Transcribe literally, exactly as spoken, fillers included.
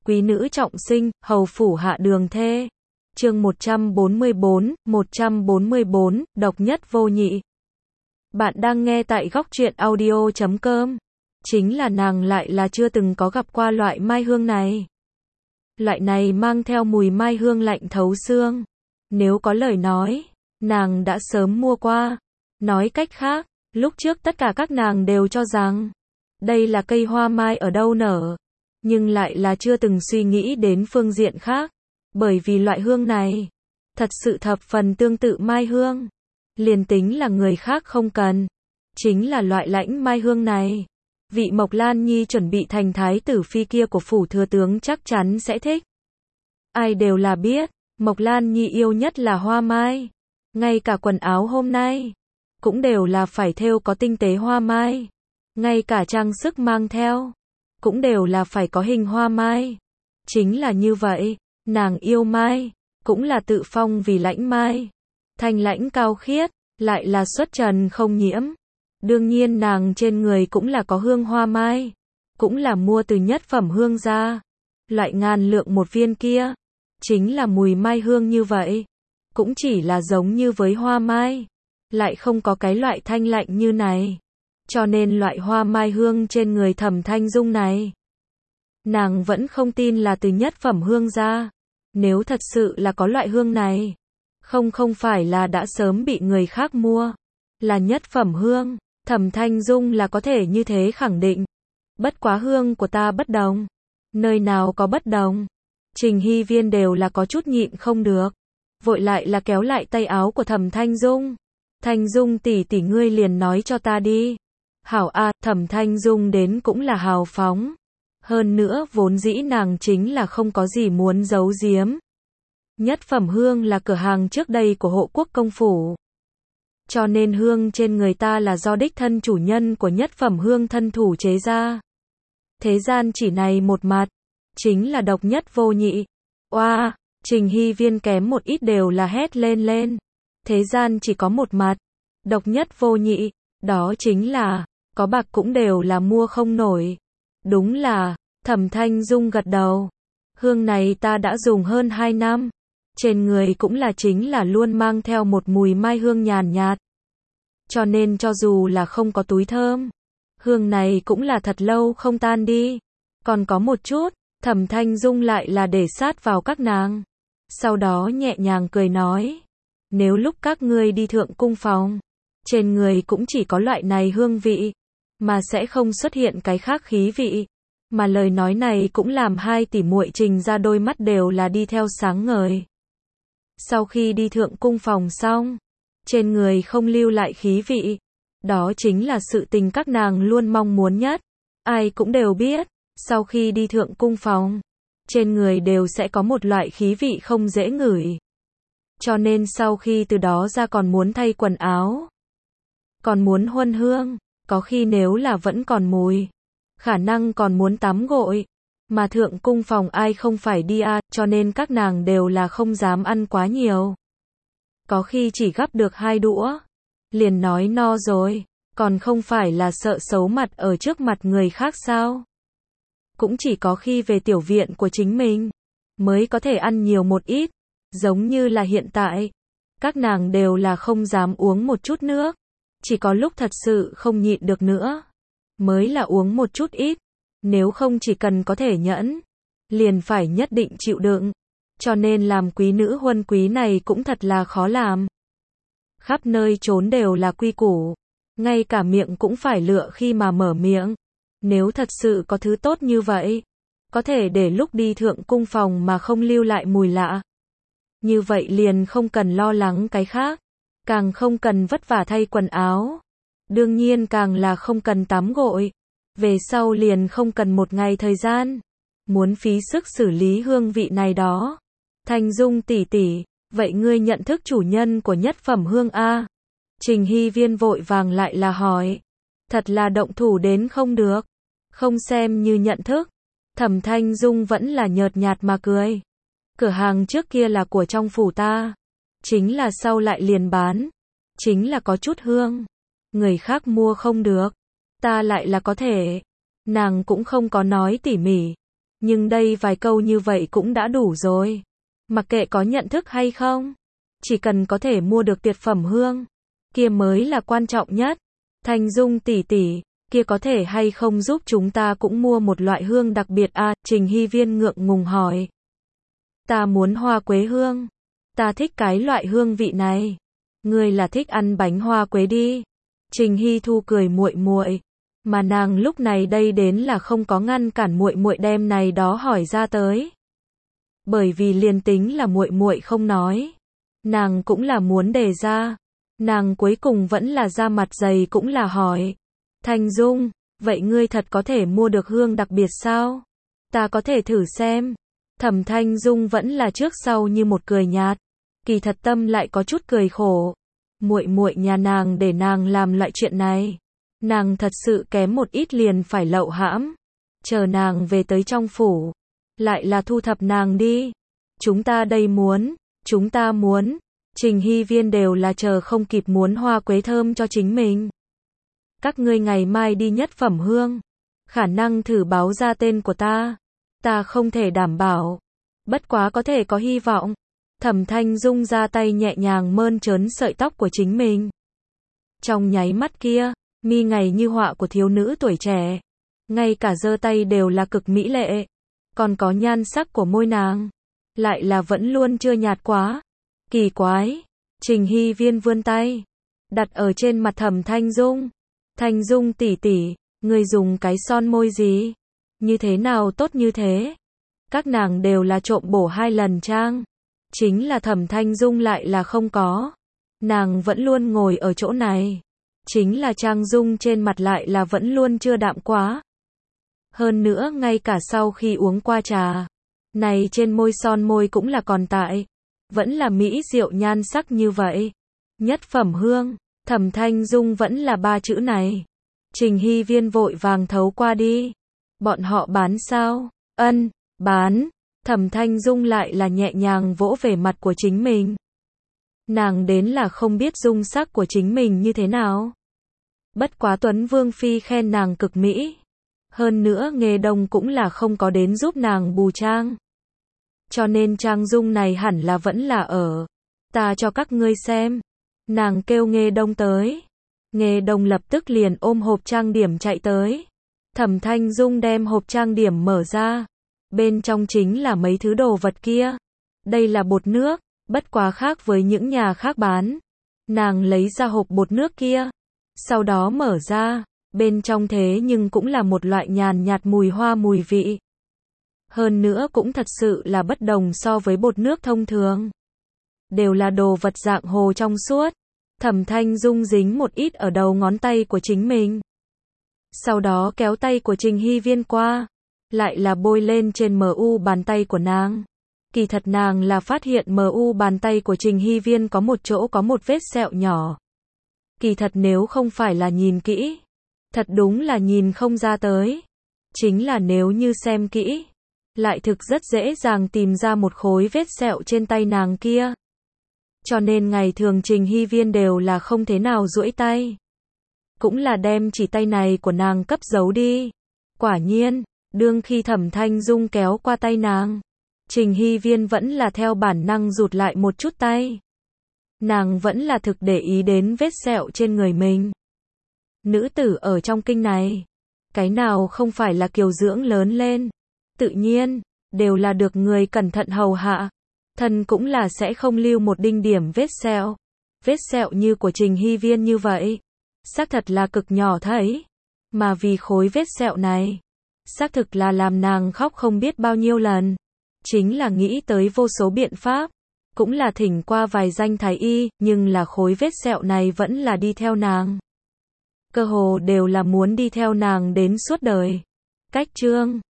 Quý nữ trọng sinh, hầu phủ hạ đường thê. Chương một trăm bốn mươi bốn, một trăm bốn mươi bốn, độc nhất vô nhị. Bạn đang nghe tại góc truyện audio chấm com. Chính là nàng lại là chưa từng có gặp qua loại mai hương này. Loại này mang theo mùi mai hương lạnh thấu xương. Nếu có lời nói, nàng đã sớm mua qua. Nói cách khác, lúc trước tất cả các nàng đều cho rằng đây là cây hoa mai ở đâu nở, nhưng lại là chưa từng suy nghĩ đến phương diện khác. Bởi vì loại hương này thật sự thập phần tương tự mai hương. Liền tính là người khác không cần, chính là loại lãnh mai hương này, vị Mộc Lan Nhi chuẩn bị thành thái tử phi kia của phủ thừa tướng chắc chắn sẽ thích. Ai đều là biết, Mộc Lan Nhi yêu nhất là hoa mai. Ngay cả quần áo hôm nay cũng đều là phải thêu có tinh tế hoa mai. Ngay cả trang sức mang theo cũng đều là phải có hình hoa mai. Chính là như vậy, nàng yêu mai, cũng là tự phong vì lãnh mai. Thanh lãnh cao khiết, lại là xuất trần không nhiễm. Đương nhiên nàng trên người cũng là có hương hoa mai, cũng là mua từ nhất phẩm hương ra. Loại ngàn lượng một viên kia, chính là mùi mai hương như vậy. Cũng chỉ là giống như với hoa mai, lại không có cái loại thanh lạnh như này. Cho nên loại hoa mai hương trên người Thẩm Thanh Dung này, nàng vẫn không tin là từ nhất phẩm hương ra. Nếu thật sự là có loại hương này, không không phải là đã sớm bị người khác mua, là nhất phẩm hương. Thẩm Thanh Dung là có thể như thế khẳng định. Bất quá hương của ta bất đồng. Nơi nào có bất đồng? Trình Hy Viên đều là có chút nhịn không được, vội lại là kéo lại tay áo của Thẩm Thanh Dung. Thanh Dung tỷ tỷ ngươi liền nói cho ta đi. Hảo a, Thẩm Thanh Dung đến cũng là hào phóng. Hơn nữa vốn dĩ nàng chính là không có gì muốn giấu giếm. Nhất phẩm hương là cửa hàng trước đây của hộ quốc công phủ. Cho nên hương trên người ta là do đích thân chủ nhân của nhất phẩm hương thân thủ chế ra. Thế gian chỉ này một mặt, chính là độc nhất vô nhị. Oa, wow, Trình Hy Viên kém một ít đều là hét lên lên. Thế gian chỉ có một mặt, độc nhất vô nhị, đó chính là, có bạc cũng đều là mua không nổi. Đúng là, Thẩm Thanh Dung gật đầu. Hương này ta đã dùng hơn hai năm. Trên người cũng là chính là luôn mang theo một mùi mai hương nhàn nhạt. Cho nên cho dù là không có túi thơm, hương này cũng là thật lâu không tan đi. Còn có một chút, Thẩm Thanh Dung lại là để sát vào các nàng. Sau đó nhẹ nhàng cười nói, nếu lúc các ngươi đi thượng cung phòng, trên người cũng chỉ có loại này hương vị, mà sẽ không xuất hiện cái khác khí vị. Mà lời nói này cũng làm hai tỷ muội Trình ra đôi mắt đều là đi theo sáng ngời. Sau khi đi thượng cung phòng xong, trên người không lưu lại khí vị, đó chính là sự tình các nàng luôn mong muốn nhất. Ai cũng đều biết, sau khi đi thượng cung phòng, trên người đều sẽ có một loại khí vị không dễ ngửi. Cho nên sau khi từ đó ra còn muốn thay quần áo, còn muốn huân hương, có khi nếu là vẫn còn mùi, khả năng còn muốn tắm gội. Mà thượng cung phòng ai không phải đi à, cho nên các nàng đều là không dám ăn quá nhiều. Có khi chỉ gắp được hai đũa, liền nói no rồi, còn không phải là sợ xấu mặt ở trước mặt người khác sao? Cũng chỉ có khi về tiểu viện của chính mình, mới có thể ăn nhiều một ít, giống như là hiện tại. Các nàng đều là không dám uống một chút nước, chỉ có lúc thật sự không nhịn được nữa, mới là uống một chút ít. Nếu không chỉ cần có thể nhẫn, liền phải nhất định chịu đựng. Cho nên làm quý nữ huân quý này cũng thật là khó làm. Khắp nơi trốn đều là quy củ, ngay cả miệng cũng phải lựa khi mà mở miệng. Nếu thật sự có thứ tốt như vậy, có thể để lúc đi thượng cung phòng mà không lưu lại mùi lạ. Như vậy liền không cần lo lắng cái khác, càng không cần vất vả thay quần áo. Đương nhiên càng là không cần tắm gội. Về sau liền không cần một ngày thời gian, muốn phí sức xử lý hương vị này đó. Thanh Dung tỷ tỷ, vậy ngươi nhận thức chủ nhân của nhất phẩm hương a? Trình Hy Viên vội vàng lại là hỏi. Thật là động thủ đến không được, không xem như nhận thức. Thẩm Thanh Dung vẫn là nhợt nhạt mà cười. Cửa hàng trước kia là của trong phủ ta, chính là sau lại liền bán, chính là có chút hương, người khác mua không được, ta lại là có thể. Nàng cũng không có nói tỉ mỉ, Nhưng đây vài câu như vậy cũng đã đủ rồi. Mặc kệ có nhận thức hay không, chỉ cần có thể mua được tuyệt phẩm hương, kia mới là quan trọng nhất. Thanh Dung tỷ tỷ, kia có thể hay không giúp chúng ta cũng mua một loại hương đặc biệt a? Trình Hy Viên ngượng ngùng hỏi. Ta muốn hoa quế hương. Ta thích cái loại hương vị này. Ngươi là thích ăn bánh hoa quế đi. Trình Hy Thu cười muội muội, mà nàng lúc này đây đến là không có ngăn cản muội muội đem này đó hỏi ra tới. Bởi vì liền tính là muội muội không nói, nàng cũng là muốn đề ra. Nàng cuối cùng vẫn là ra mặt dày cũng là hỏi. Thanh Dung, vậy ngươi thật có thể mua được hương đặc biệt sao? Ta có thể thử xem. Thẩm Thanh Dung vẫn là trước sau như một cười nhạt, kỳ thật tâm lại có chút cười khổ. Muội muội nhà nàng để nàng làm loại chuyện này, nàng thật sự kém một ít liền phải lậu hãm. Chờ nàng về tới trong phủ, lại là thu thập nàng đi. Chúng ta đây muốn, chúng ta muốn. Trình Hy Viên đều là chờ không kịp muốn hoa quế thơm cho chính mình. Các ngươi ngày mai đi nhất phẩm hương, khả năng thử báo ra tên của ta. Ta không thể đảm bảo, bất quá có thể có hy vọng. Thẩm Thanh Dung ra tay nhẹ nhàng mơn trớn sợi tóc của chính mình. Trong nháy mắt kia, mi ngày như họa của thiếu nữ tuổi trẻ, ngay cả giơ tay đều là cực mỹ lệ, còn có nhan sắc của môi nàng, lại là vẫn luôn chưa nhạt quá. Kỳ quái. Trình Hy Viên vươn tay, đặt ở trên mặt Thẩm Thanh Dung. Thanh Dung tỷ tỷ, ngươi dùng cái son môi gì? Như thế nào tốt như thế? Các nàng đều là trộm bổ hai lần trang. Chính là Thẩm Thanh Dung lại là không có. Nàng vẫn luôn ngồi ở chỗ này. Chính là trang dung trên mặt lại là vẫn luôn chưa đạm quá. Hơn nữa ngay cả sau khi uống qua trà, này trên môi son môi cũng là còn tại. Vẫn là mỹ diệu nhan sắc như vậy. Nhất phẩm hương, Thẩm Thanh Dung vẫn là ba chữ này. Trình Hy Viên vội vàng thấu qua đi. Bọn họ bán sao? Ân, bán. Thẩm Thanh Dung lại là nhẹ nhàng vỗ về mặt của chính mình. Nàng đến là không biết dung sắc của chính mình như thế nào. Bất quá Tuấn Vương Phi khen nàng cực mỹ. Hơn nữa Nghê Đông cũng là không có đến giúp nàng bù trang. Cho nên trang dung này hẳn là vẫn là ở. Ta cho các ngươi xem. Nàng kêu Nghê Đông tới. Nghê Đông lập tức liền ôm hộp trang điểm chạy tới. Thẩm Thanh Dung đem hộp trang điểm mở ra. Bên trong chính là mấy thứ đồ vật kia. Đây là bột nước, bất quá khác với những nhà khác bán. Nàng lấy ra hộp bột nước kia. Sau đó mở ra. Bên trong thế nhưng cũng là một loại nhàn nhạt mùi hoa mùi vị. Hơn nữa cũng thật sự là bất đồng so với bột nước thông thường. Đều là đồ vật dạng hồ trong suốt. Thẩm Thanh Dung dính một ít ở đầu ngón tay của chính mình. Sau đó kéo tay của Trình Hy Viên qua. Lại là bôi lên trên em u bàn tay của nàng. Kỳ thật nàng là phát hiện em u bàn tay của Trình Hy Viên có một chỗ có một vết sẹo nhỏ. Kỳ thật nếu không phải là nhìn kỹ, thật đúng là nhìn không ra tới. Chính là nếu như xem kỹ, lại thực rất dễ dàng tìm ra một khối vết sẹo trên tay nàng kia. Cho nên ngày thường Trình Hy Viên đều là không thế nào duỗi tay. Cũng là đem chỉ tay này của nàng cấp giấu đi. Quả nhiên, đương khi Thẩm Thanh Dung kéo qua tay nàng, Trình Hy Viên vẫn là theo bản năng rụt lại một chút tay. Nàng vẫn là thực để ý đến vết sẹo trên người mình. Nữ tử ở trong kinh này, cái nào không phải là kiều dưỡng lớn lên. Tự nhiên, đều là được người cẩn thận hầu hạ. Thân cũng là sẽ không lưu một đinh điểm vết sẹo. Vết sẹo như của Trình Hy Viên như vậy, xác thật là cực nhỏ thấy. Mà vì khối vết sẹo này, xác thực là làm nàng khóc không biết bao nhiêu lần. Chính là nghĩ tới vô số biện pháp. Cũng là thỉnh qua vài danh thái y, nhưng là khối vết sẹo này vẫn là đi theo nàng. Cơ hồ đều là muốn đi theo nàng đến suốt đời. Cách chương